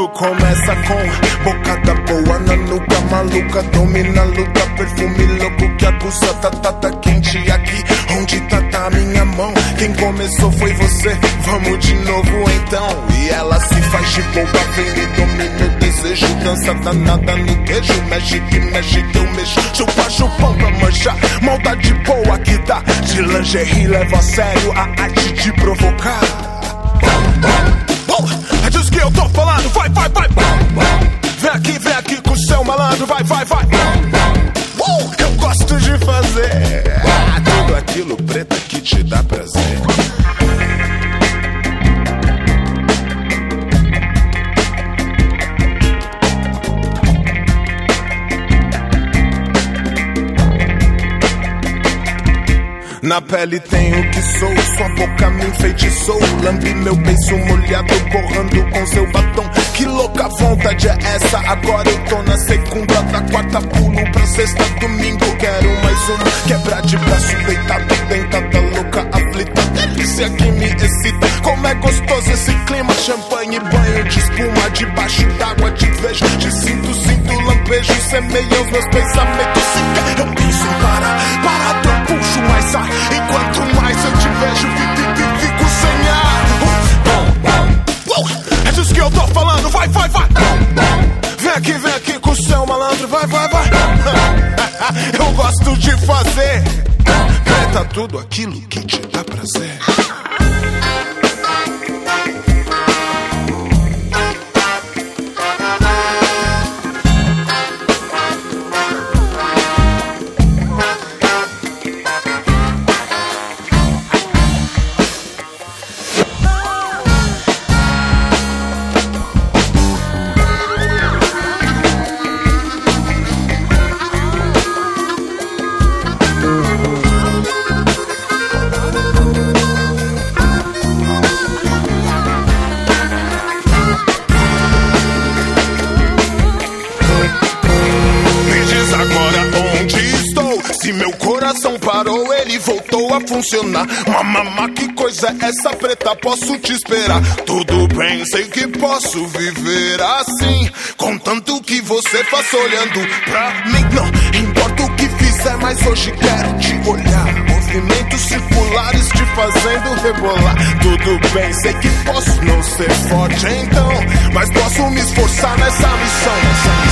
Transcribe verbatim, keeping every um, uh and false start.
Tudo começa com bocada boa na nuca, maluca, domina a luta, perfume louco que acusa, tá, tá, tá quente aqui, onde tá, tá minha mão, quem começou foi você, vamos de novo então, e ela se faz de boba, vem me domina o desejo, dança danada no queijo, mexe que mexe que eu mexo, chupa chupão pra manchar, maldade boa que dá, de lingerie leva a sério a arte de provocar. É disso que eu tô falando, vai, vai, vai. Vem aqui, vem aqui com o seu malandro, vai, vai, vai. Eu gosto de fazer tudo aquilo preta que te dá prazer. Na pele tenho o que sou, sua boca me enfeitiçou. Lambe meu beiço molhado, borrando com seu batom. Que louca vontade é essa? Agora eu tô na segunda, da quarta pulo pra sexta, domingo. Quero mais uma, quebrar de braço, deitado, dentada, louca, aflita. Delícia que me excita, como é gostoso esse clima. Champanhe, banho de espuma, debaixo d'água te vejo. Te sinto, sinto lampejo, semeia os meus pensamentos. Se quer, eu penso em parar, parado eu puxo mais ar. Enquanto mais eu te vejo, fico, fico sem ar. É disso que eu tô falando, vai, vai, vai. Vem aqui, vem aqui com o seu malandro, vai, vai, vai. Eu gosto de fazer preta tudo aquilo que te dá prazer. Parou, ele voltou a funcionar. Mamamá, que coisa é essa preta? Posso te esperar? Tudo bem, sei que posso viver assim, contanto que você faça olhando pra mim. Não importa o que fizer, mas hoje quero te olhar. Movimentos circulares te fazendo rebolar. Tudo bem, sei que posso não ser forte então, mas posso me esforçar nessa missão, nessa